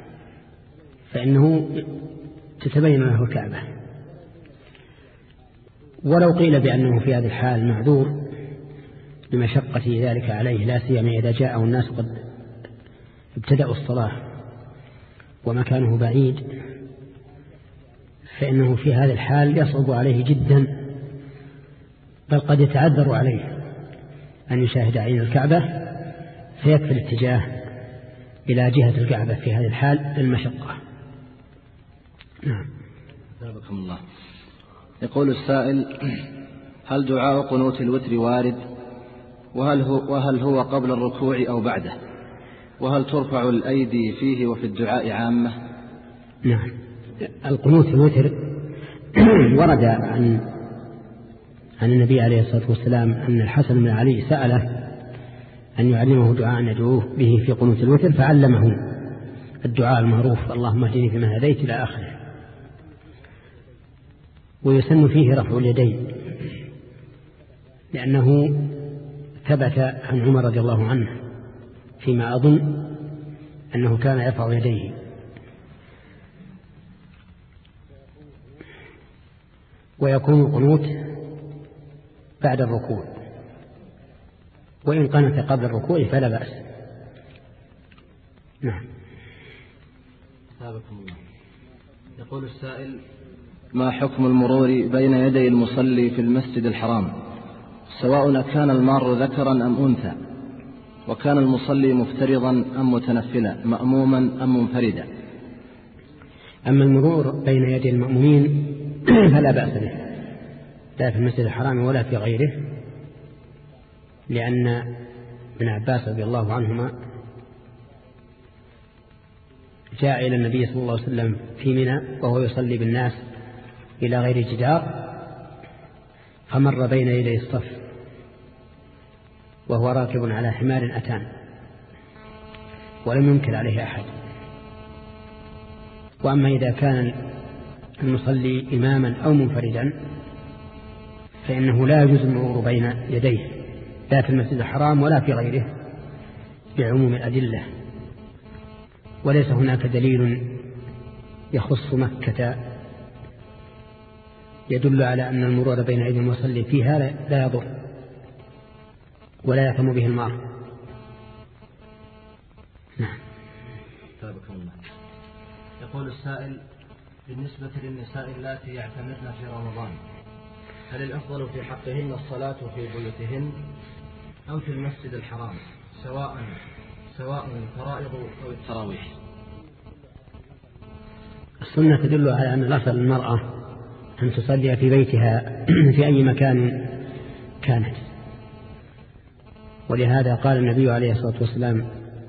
فإنه تتبين له الكعبة. ولو قيل بأنه في هذه الحال معذور بمشقة ذلك عليه، لا سيما إذا جاءه الناس قد ابتدأوا الصلاة ومكانه بعيد، فإنه في هذا الحال يصعب عليه جدا، بل قد يتعذر عليه أن يشاهد عين الكعبة، فيكفي الاتجاه إلى جهة الكعبة في هذه الحال للمشقة. نعم. جزاكم الله. يقول السائل: هل دعاء قنوت الوتر وارد؟ وهل هو, وهل هو قبل الركوع أو بعده؟ وهل ترفع الأيدي فيه وفي الدعاء عامة؟ نعم. القنوت في الوتر ورد عن عن النبي عليه الصلاة والسلام أن الحسن بن علي سأله أن يعلمه دعاء يدعوه به في قنوت الوتر، فعلمه الدعاء المعروف: اللهم اهدني فيمن هديت إلى آخره. ويسن فيه رفع اليدين، لأنه ثبت عن عمر رضي الله عنه فيما أظن أنه كان يرفع يديه. ويكون القنوت بعد الركوع، وإن قنت قبل الركوع فلا بأس. نعم. يقول السائل: ما حكم المرور بين يدي المصلي في المسجد الحرام، سواء كان المار ذكرا أم أنثى، وكان المصلي مفترضا أم متنفلا، مأموما أم منفردا؟ أما المرور بين يدي المأمومين فلا بأس به، لا في المسجد الحرام ولا في غيره، لأن ابن عباس رضي الله عنهما جاء إلى النبي صلى الله عليه وسلم في منى وهو يصلي بالناس إلى غير جدار، فمر بين يدي الصف وهو راكب على حمار أتان، ولم ينكر عليه أحد. وأما إذا كان المصلي إماما أو منفردا فإنه لا يجوز المرور بين يديه، لا في المسجد الحرام ولا في غيره، بعموم الأدلة. وليس هناك دليل يخص مكة يدل على أن المرور بين يدي المصلي فيها لا يضر ولا يأثم به المار. نعم. يقول السائل: بالنسبة للنساء اللاتي يعتمرن في رمضان، هل الأفضل في حقهن الصلاة في بيوتهن أم في المسجد الحرام، سواء سواء الفرائض أو التراويح؟ السنة تدل على أن الأصل المرأة أن تصلي في بيتها في أي مكان كانت، ولهذا قال النبي عليه الصلاة والسلام: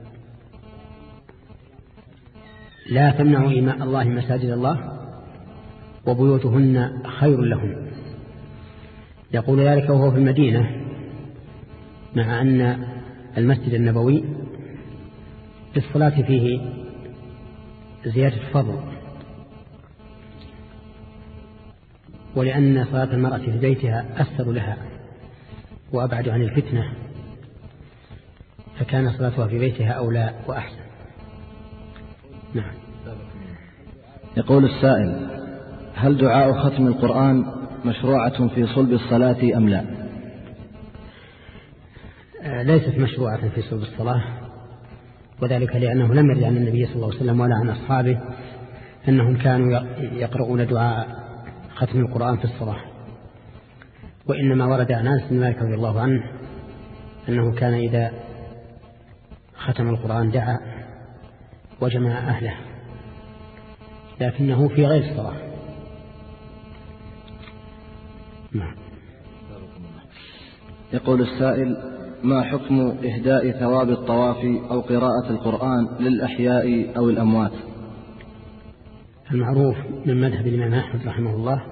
لا تمنعوا إماء الله مساجد الله وبيوتهن خير لهم. يقول ذلك وهو في المدينة، مع أن المسجد النبوي للصلاة فيه زيادة فضل، ولأن صلاة المرأة في بيتها أسر لها وأبعد عن الفتنة، فكان صلاتها في بيتها أولى وأحسن. نعم. يقول السائل: هل دعاء ختم القرآن مشروعة في صلب الصلاة أم لا؟ ليست مشروعة في صلب الصلاة، وذلك لأنه لم يرد عن النبي صلى الله عليه وسلم ولا عن أصحابه أنهم كانوا يقرؤون دعاء ختم القرآن في الصلاة، وإنما ورد عن أنس بن مالك رضي الله عنه أنه كان إذا ختم القرآن دعا وجمع أهله، لكنه في غير الصلاة. نعم. يقول السائل: ما حكم إهداء ثواب الطواف أو قراءة القرآن للأحياء أو الأموات؟ المعروف من مذهب الإمام أحمد رحمه الله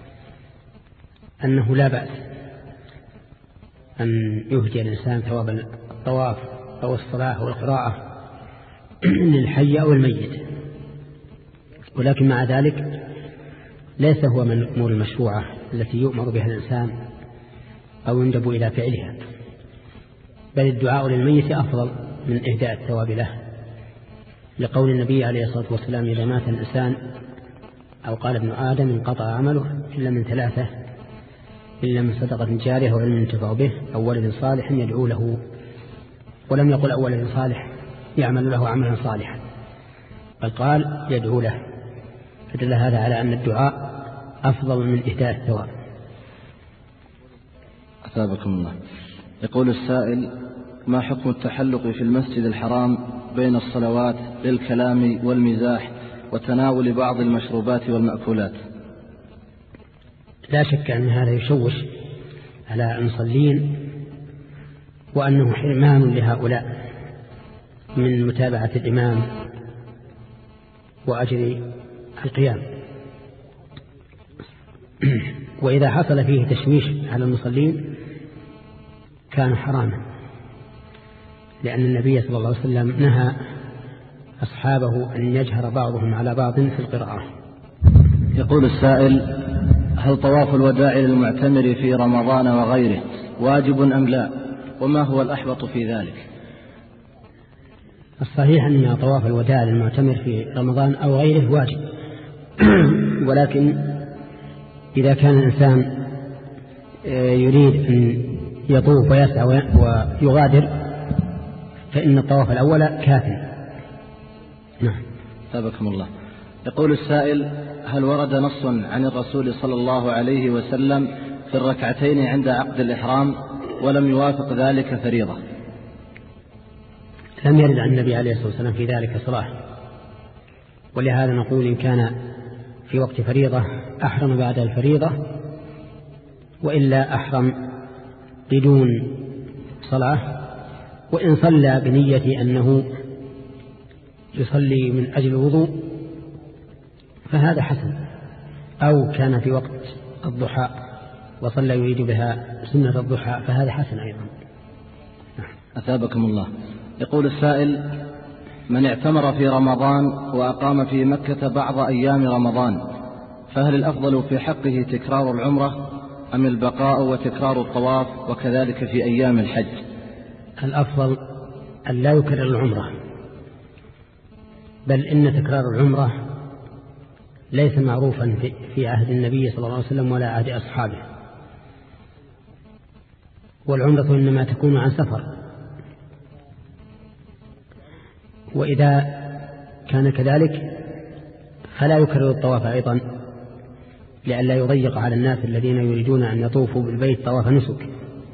أنه لا بأس أن يهدي الإنسان ثواب الطواف أو الصلاة أو القراءة للحي أو الميت، ولكن مع ذلك ليس هو من الأمور المشروعة التي يؤمر بها الإنسان أو يندب إلى فعلها، بل الدعاء للميت أفضل من إهداء الثواب له، لقول النبي عليه الصلاة والسلام: إذا مات الإنسان أو قال ابن آدم انقطع عمله إلا من ثلاثة: إلا من صدقة جارية وعلم ينتفع به أو ولد صالح يدعو له، ولم يقل أو ولد صالح يعمل له عملا صالحا، بل قال يدعو له، فدل هذا على أن الدعاء أفضل من إهداء الثواب. أثابكم الله. يقول السائل: ما حكم التحلق في المسجد الحرام بين الصلوات للكلام والمزاح وتناول بعض المشروبات والمأكولات؟ لا شك أن هذا يشوش على المصلين، وأنه حرمان لهؤلاء من متابعة الإمام وأجر القيام. وإذا حصل فيه تشويش على المصلين كان حراما، لأن النبي صلى الله عليه وسلم نهى أصحابه أن يجهر بعضهم على بعض في القراءة. يقول السائل: هل طواف الوداع للمعتمر في رمضان وغيره واجب أم لا؟ وما هو الأحوط في ذلك؟ الصحيح أن طواف الوداع للمعتمر في رمضان أو غيره واجب، ولكن إذا كان الإنسان يريد أن يطوف ويسعى ويغادر فإن الطواف الأول كافٍ. نعم. ثابكم الله. يقول السائل: هل ورد نص عن الرسول صلى الله عليه وسلم في الركعتين عند عقد الإحرام ولم يوافق ذلك فريضة؟ لم يرد عن النبي عليه الصلاة والسلام في ذلك صلاح، ولهذا نقول إن كان في وقت فريضة أحرم بعد الفريضة، وإلا أحرم بدون صلاة، وإن صلى بنية أنه يصلي من أجل الوضوء فهذا حسن، أو كان في وقت الضحى وصلى يريد بها سنة الضحى فهذا حسن أيضا. أثابكم الله. يقول السائل: من اعتمر في رمضان وأقام في مكة بعض أيام رمضان فهل الأفضل في حقه تكرار العمرة أم البقاء وتكرار الطواف وكذلك في أيام الحج؟ الأفضل أن لا يكرر العمرة، بل إن تكرار العمرة ليس معروفا في عهد النبي صلى الله عليه وسلم ولا عهد أصحابه، والعمرة إنما تكون عن سفر، وإذا كان كذلك فلا يكرر الطواف أيضا لئلا يضيق على الناس الذين يريدون أن يطوفوا بالبيت طواف نسك،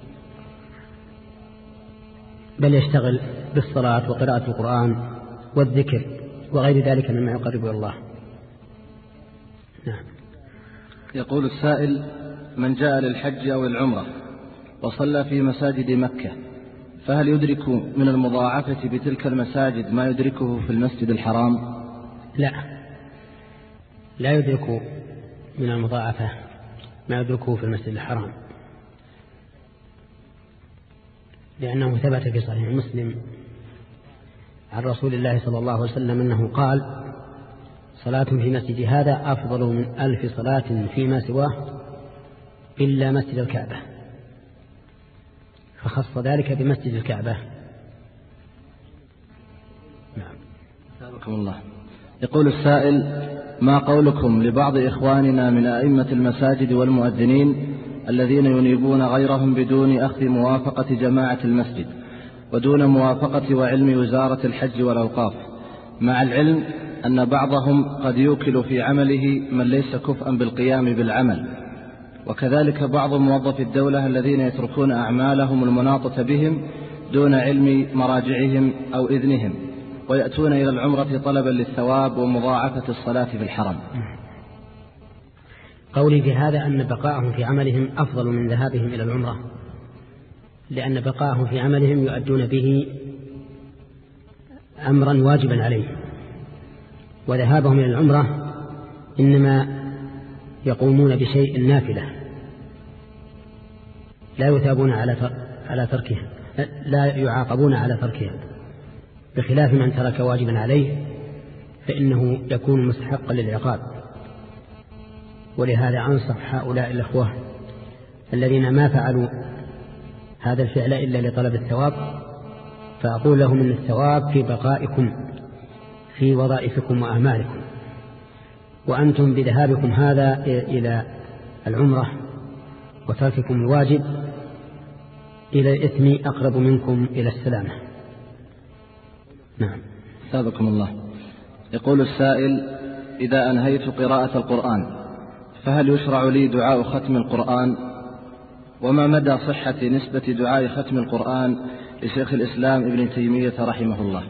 بل يشتغل بالصلاة وقراءة القرآن والذكر وغير ذلك مما يقرب إلى الله. نعم. يقول السائل: من جاء للحج أو العمرة وصلى في مساجد مكة فهل يدرك من المضاعفة بتلك المساجد ما يدركه في المسجد الحرام؟ لا، لا يدرك من المضاعفة ما يدركه في المسجد الحرام، لأنه ثبت في صحيح مسلم عن رسول الله صلى الله عليه وسلم أنه قال: صلاة في مسجد هذا أفضل من ألف صلاة فيما سواه إلا مسجد الكعبة، فخص ذلك بمسجد الكعبة. نعم. سابقكم الله. يقول السائل: ما قولكم لبعض إخواننا من أئمة المساجد والمؤذنين الذين ينيبون غيرهم بدون أخذ موافقة جماعة المسجد ودون موافقة وعلم وزارة الحج والأوقاف، مع العلم أن بعضهم قد يوكل في عمله من ليس كفءا بالقيام بالعمل، وكذلك بعض موظفي الدولة الذين يتركون أعمالهم المناطة بهم دون علم مراجعهم أو إذنهم ويأتون إلى العمرة طلبا للثواب ومضاعفة الصلاة في الحرم؟ قولي في هذا أن بقاءهم في عملهم أفضل من ذهابهم إلى العمرة، لأن بقاءهم في عملهم يؤدون به أمرا واجبا عليه، وذهابهم إلى العمرة إنما يقومون بشيء نافلة لا يثابون على تركها، لا يعاقبون على تركها، بخلاف من ترك واجبا عليه فإنه يكون مستحقا للعقاب. ولهذا أنصح هؤلاء الأخوة الذين ما فعلوا هذا الفعل إلا لطلب الثواب، فأقول لهم إن الثواب في بقائكم في وظائفكم وأعمالكم، وأنتم بذهابكم هذا إلى العمرة وترككم الواجب إلى الإثم أقرب منكم إلى السلامة. نعم. سابقكم الله. يقول السائل: إذا أنهيت قراءة القرآن فهل يشرع لي دعاء ختم القرآن؟ وما مدى صحة نسبة دعاء ختم القرآن لشيخ الإسلام ابن تيمية رحمه الله؟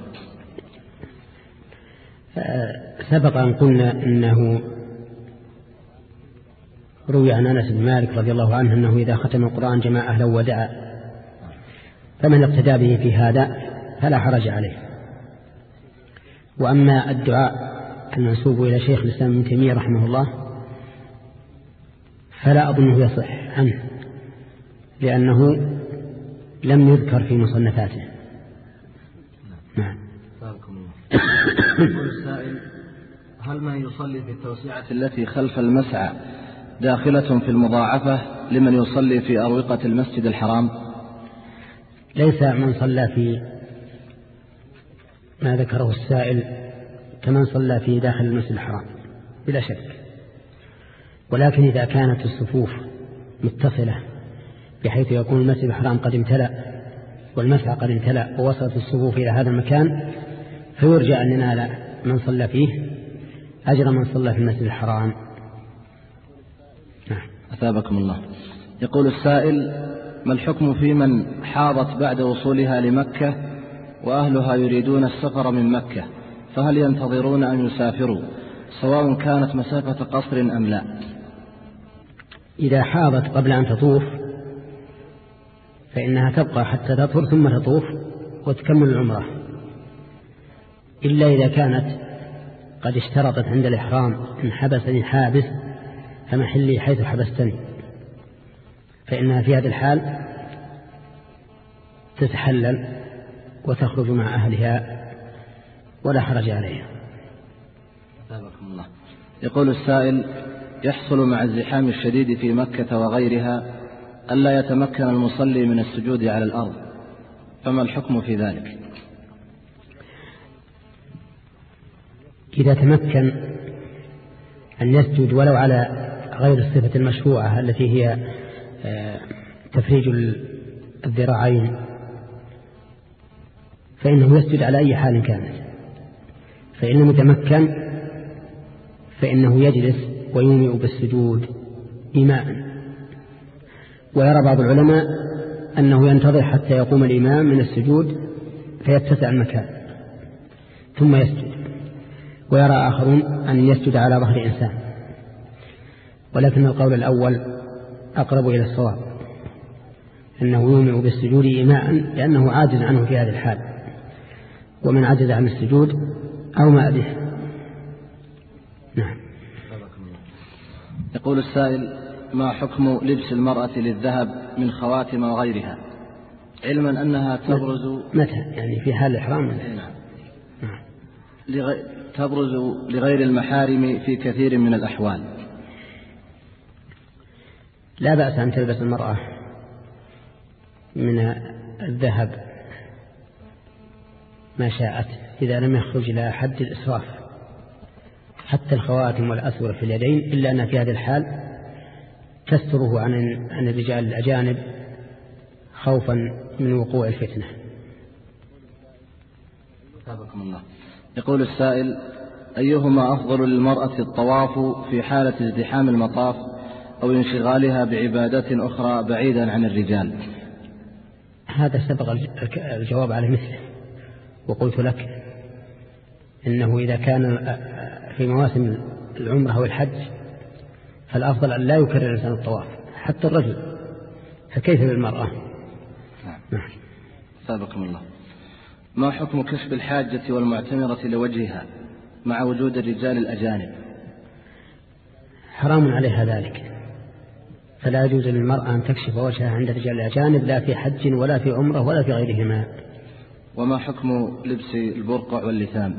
سبق أن قلنا إنه روي عن أنس بن مالك رضي الله عنه أنه إذا ختم القرآن جمع أهله ودعا، فمن اقتدى به في هذا فلا حرج عليه. وأما الدعاء المنسوب إلى شيخ الإسلام ابن تيمية رحمه الله فلا أظنه يصح عنه، لأنه لم يذكر في مصنفاته. نعم. يقول السائل: هل من يصلي في التوسعة التي خلف المسعى داخلة في المضاعفة لمن يصلي في أروقة المسجد الحرام؟ ليس من صلى في ما ذكره السائل كمن صلى في داخل المسجد الحرام بلا شك، ولكن إذا كانت الصفوف متصلة بحيث يكون المسجد الحرام قد امتلأ والمسعى قد امتلأ ووصلت الصفوف إلى هذا المكان، فيرجى أن ننال من صلى فيه أجر من صلى في المسجد الحرام. نعم. أثابكم الله. يقول السائل: ما الحكم في من حاضت بعد وصولها لمكة وأهلها يريدون السفر من مكة، فهل ينتظرون أن يسافروا سواء كانت مسافة قصر أم لا؟ إذا حاضت قبل أن تطوف فإنها تبقى حتى تطهر ثم تطوف وتكمل العمرة، إلا إذا كانت قد اشترطت عند الإحرام إن حبسني حابس فمحلي حيث حبستني، فإنها في هذه الحال تتحلل وتخرج مع أهلها ولا حرج عليها. الله. يقول السائل: يحصل مع الزحام الشديد في مكة وغيرها ألا يتمكن المصلي من السجود على الأرض، فما الحكم في ذلك؟ إذا تمكن أن يسجد ولو على غير الصفة المشروعة التي هي تفريج الذراعين فإنه يسجد على أي حال كانت، فإن لم يتمكن فإنه يجلس ويومئ بالسجود إيماء. ويرى بعض العلماء أنه ينتظر حتى يقوم الإمام من السجود فيتسع المكان ثم يسجد، ويرى آخرون أن يسجد على ظهر إنسان، ولكن القول الأول أقرب إلى الصواب، أنه يومئ بالسجود إيماء لأنه عاجز عنه في هذه الحال، ومن عجز عن السجود أومأ به. نعم. يقول السائل: ما حكم لبس المرأة للذهب من خواتم وغيرها، علما أنها تبرز متى يعني في حال الإحرام؟ نعم. لغي... تبرز لغير المحارم في كثير من الأحوال. لا بأس أن تلبس المرأة من الذهب ما شاءت إذا لم يخرج إلى حد الإسراف، حتى الخواتم والأسور في اليدين، إلا أن في هذه الحال تستره عن عن الرجال الأجانب خوفا من وقوع الفتنة. سابقكم الله. يقول السائل: أيهما أفضل للمرأة الطواف في حالة ازدحام المطاف أو انشغالها بعبادات أخرى بعيدا عن الرجال؟ هذا سبق الجواب على مثله، وقلت لك إنه إذا كان في مواسم العمرة والحج فالأفضل أن لا يكرر الإنسان الطواف حتى الرجل، فكيف بالمرأة؟ نعم. سابقكم الله. ما حكم كشف الحاجة والمعتمرة لوجهها مع وجود الرجال الأجانب؟ حرام عليها ذلك، فلا يجوز للمرأة أن تكشف وجهها عند الرجال الأجانب لا في حج ولا في عمرة ولا في غيرهما. وما حكم لبس البرقع واللثام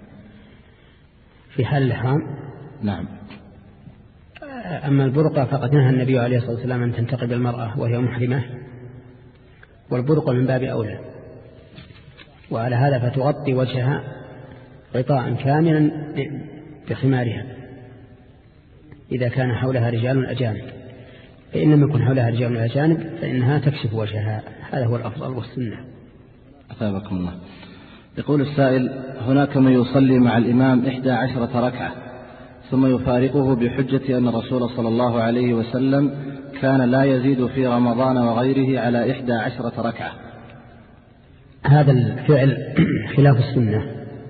في حال الإحرام؟ نعم. أما البرقع فقد نهى النبي عليه الصلاة والسلام أن تنتقب المرأة وهي محرمة، والبرقع من باب أولى، وعلى هذا فتغطي وجهها غطاء كاملا بخمارها إذا كان حولها رجال أجانب. فإن لم يكن حولها رجال أجانب فإنها تكشف وجهها، هذا هو الأفضل والسنة. أثابكم الله. يقول السائل: هناك من يصلي مع الإمام إحدى عشرة ركعة ثم يفارقه بحجة أن الرسول صلى الله عليه وسلم كان لا يزيد في رمضان وغيره على إحدى عشرة ركعة. هذا الفعل خلاف السنة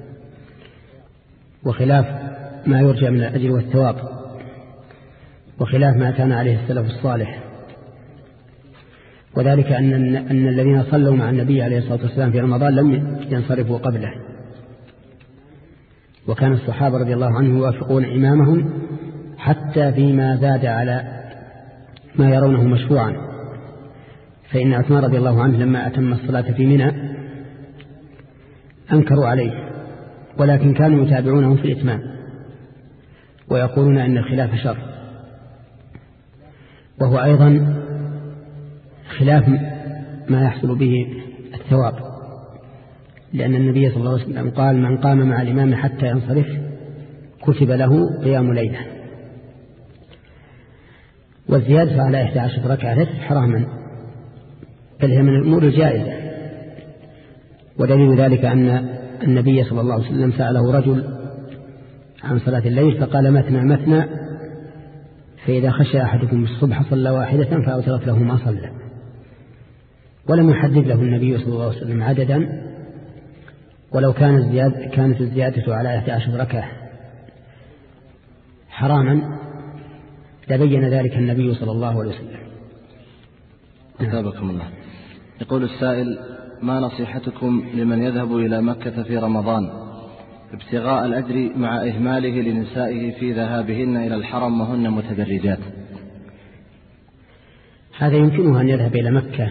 وخلاف ما يرجى من الأجر والثواب وخلاف ما كان عليه السلف الصالح، وذلك أن, أن الذين صلوا مع النبي عليه الصلاة والسلام في رمضان لم ينصرفوا قبله، وكان الصحابة رضي الله عنهم يوافقون إمامهم حتى فيما زاد على ما يرونه مشروعا. فإن عثمان رضي الله عنه لما أتم الصلاة في منى أنكروا عليه، ولكن كانوا يتابعونهم في الإتمام ويقولون أن الخلاف شر، وهو أيضا خلاف ما يحصل به الثواب، لأن النبي صلى الله عليه وسلم قال: من قام مع الإمام حتى ينصرف كتب له قيام ليلة. والزيادة على إحدى عشرة ركعة ليست حراما، بل هي من الأمور الجائزة، ودليل ذلك أن النبي صلى الله عليه وسلم سأله رجل عن صلاة الليل فقال: مثنى مثنى، فإذا خشى أحدكم الصبح صلى واحدة فأوترت له ما صلى. ولم يحدد له النبي صلى الله عليه وسلم عددا، ولو كان الزيادة كانت الزيادة على إحدى عشرة ركعة حراما لبين ذلك النبي صلى الله عليه وسلم. أثابكم الله. يقول السائل: ما نصيحتكم لمن يذهب إلى مكة في رمضان ابتغاء الأجر مع إهماله لنسائه في ذهابهن إلى الحرم وهن متبرجات؟ هذا يمكنه أن يذهب إلى مكة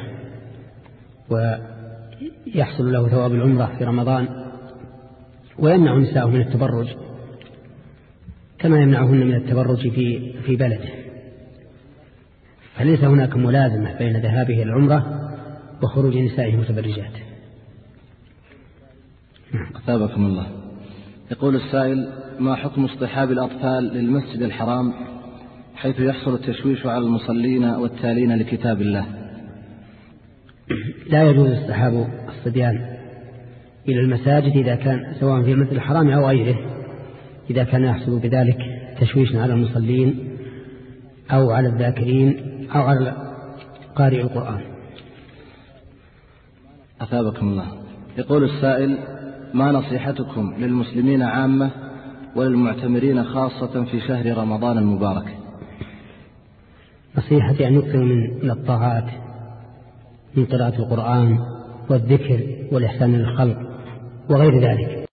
ويحصل له ثواب العمرة في رمضان، ويمنع نساءه من التبرج كما يمنعهن من التبرج في في بلده، فليس هناك ملازمة بين ذهابه إلى العمرة وخروج نسائه متبرجات. أثابكم الله. يقول السائل: ما حكم اصطحاب الأطفال للمسجد الحرام حيث يحصل التشويش على المصلين والتالين لكتاب الله؟ لا يجوز اصطحاب الصبيان إلى المساجد إذا كان سواء في المسجد الحرام أو غيره، إذا كان يحصل بذلك تشويش على المصلين أو على الذاكرين أو على قارئ القرآن. أثابكم الله. يقول السائل: ما نصيحتكم للمسلمين عامة وللمعتمرين خاصة في شهر رمضان المبارك؟ نصيحتي أن يكثروا من الطاعات، من قراءة القرآن والذكر والإحسان للخلق وغير ذلك.